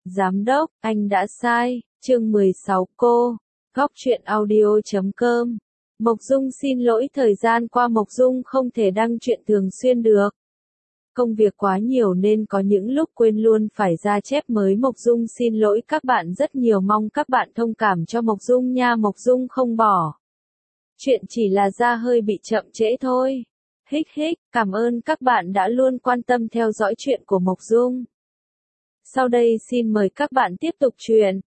Giám đốc, anh đã sai. Chương 16 cô. Góc truyện audio.com. Mộc Dung xin lỗi, thời gian qua Mộc Dung không thể đăng truyện thường xuyên được. Công việc quá nhiều nên có những lúc quên luôn phải ra chép mới. Mộc Dung xin lỗi các bạn rất nhiều, mong các bạn thông cảm cho Mộc Dung nha. Mộc Dung không bỏ. Chuyện chỉ là ra hơi bị chậm trễ thôi. Hích hích, cảm ơn các bạn đã luôn quan tâm theo dõi chuyện của Mộc Dung. Sau đây xin mời các bạn tiếp tục chuyện.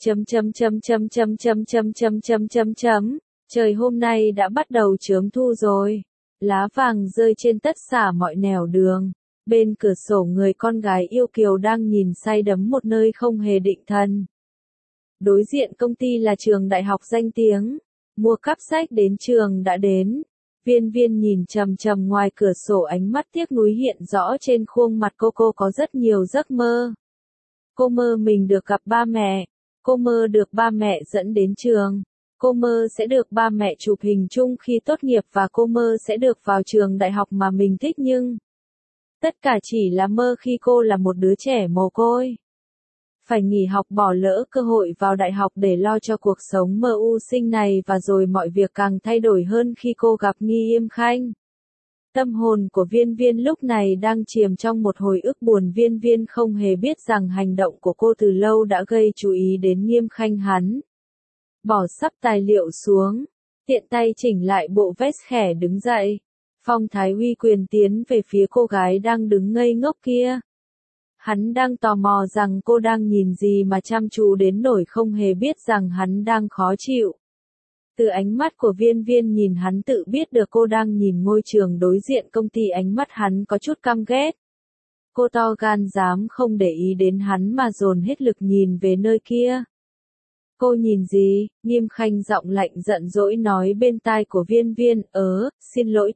Trời hôm nay đã bắt đầu chớm thu rồi. Lá vàng rơi trên tất cả mọi nẻo đường. Bên cửa sổ người con gái yêu kiều đang nhìn say đắm một nơi không hề định thần. Đối diện công ty là trường đại học danh tiếng. Mua cắp sách đến trường đã đến. Viên Viên nhìn chằm chằm ngoài cửa sổ, ánh mắt tiếc nuối hiện rõ trên khuôn mặt cô. Cô có rất nhiều giấc mơ. Cô mơ mình được gặp ba mẹ. Cô mơ được ba mẹ dẫn đến trường. Cô mơ sẽ được ba mẹ chụp hình chung khi tốt nghiệp, và cô mơ sẽ được vào trường đại học mà mình thích, nhưng tất cả chỉ là mơ khi cô là một đứa trẻ mồ côi. Phải nghỉ học, bỏ lỡ cơ hội vào đại học để lo cho cuộc sống mưu sinh này, và rồi mọi việc càng thay đổi hơn khi cô gặp Nghi Yêm Khanh. Tâm hồn của Viên Viên lúc này đang chìm trong một hồi ức buồn. Viên Viên không hề biết rằng hành động của cô từ lâu đã gây chú ý đến Nghiêm Khanh hắn. Bỏ sắp tài liệu xuống, tiện tay chỉnh lại bộ vest, khẽ đứng dậy. Phong thái uy quyền tiến về phía cô gái đang đứng ngây ngốc kia. Hắn đang tò mò rằng cô đang nhìn gì mà chăm chú đến nỗi không hề biết rằng hắn đang khó chịu. Từ ánh mắt của Viên Viên nhìn hắn tự biết được cô đang nhìn ngôi trường đối diện công ty, ánh mắt hắn có chút căm ghét. Cô to gan dám không để ý đến hắn mà dồn hết lực nhìn về nơi kia. Cô nhìn gì? Nghiêm Khanh giọng lạnh giận dỗi nói bên tai của Viên Viên. Xin lỗi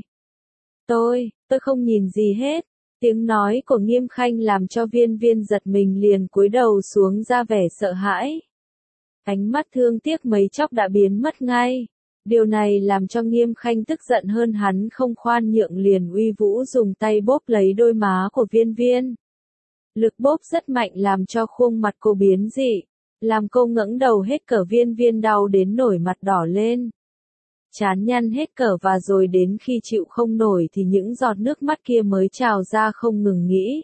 Tôi không nhìn gì hết. Tiếng nói của Nghiêm Khanh làm cho Viên Viên giật mình, liền cúi đầu xuống ra vẻ sợ hãi. Ánh mắt thương tiếc mấy chốc đã biến mất ngay. Điều này làm cho Nghiêm Khanh tức giận hơn, hắn không khoan nhượng liền uy vũ dùng tay bóp lấy đôi má của Viên Viên. Lực bóp rất mạnh làm cho khuôn mặt cô biến dị, làm cô ngẩng đầu hết cỡ. Viên Viên đau đến nổi mặt đỏ lên, chán nhăn hết cỡ, và rồi đến khi chịu không nổi thì những giọt nước mắt kia mới trào ra không ngừng nghỉ.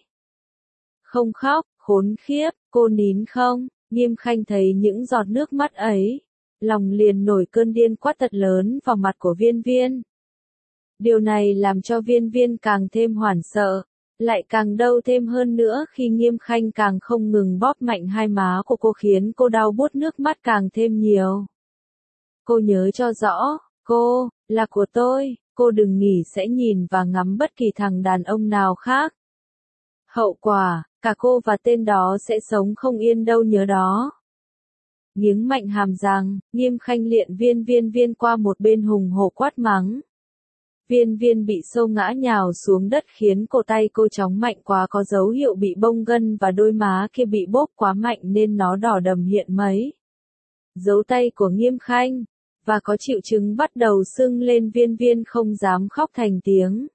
Không khóc, khốn khiếp, cô nín không? Nghiêm Khanh thấy những giọt nước mắt ấy, lòng liền nổi cơn điên, quát thật lớn vào mặt của Viên Viên. Điều này làm cho Viên Viên càng thêm hoảng sợ, lại càng đau thêm hơn nữa khi Nghiêm Khanh càng không ngừng bóp mạnh hai má của cô, khiến cô đau buốt, nước mắt càng thêm nhiều. Cô nhớ cho rõ, cô là của tôi, cô đừng nghỉ sẽ nhìn và ngắm bất kỳ thằng đàn ông nào khác. Hậu quả, cả cô và tên đó sẽ sống không yên đâu, nhớ đó. Nghiến mạnh hàm răng, Nghiêm Khanh liệng Viên qua một bên, hùng hổ quát mắng. Viên Viên bị sâu ngã nhào xuống đất, khiến tay cô chóng mạnh quá, có dấu hiệu bị bong gân, và đôi má kia bị bóp quá mạnh nên nó đỏ đầm hiện mấy dấu tay của Nghiêm Khanh, và có triệu chứng bắt đầu sưng lên. Viên Viên không dám khóc thành tiếng.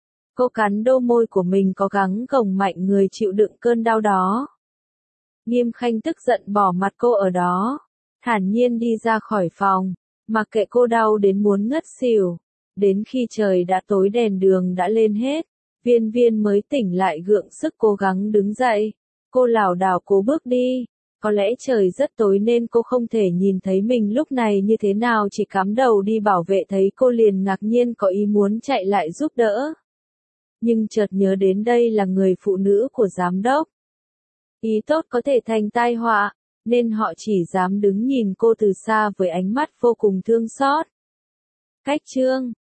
Cô cắn đôi môi của mình, cố gắng gồng mạnh người chịu đựng cơn đau đó. Nghiêm Khanh tức giận bỏ mặt cô ở đó, thản nhiên đi ra khỏi phòng, mặc kệ cô đau đến muốn ngất xỉu. Đến khi trời đã tối, đèn đường đã lên hết, Viên Viên mới tỉnh lại, gượng sức cố gắng đứng dậy. Cô lảo đảo cố bước đi. Có lẽ trời rất tối nên cô không thể nhìn thấy mình lúc này như thế nào, chỉ cắm đầu đi. Bảo vệ thấy cô liền ngạc nhiên, có ý muốn chạy lại giúp đỡ. Nhưng chợt nhớ đến đây là người phụ nữ của giám đốc. Ý tốt có thể thành tai họa, nên họ chỉ dám đứng nhìn cô từ xa với ánh mắt vô cùng thương xót. Cách chương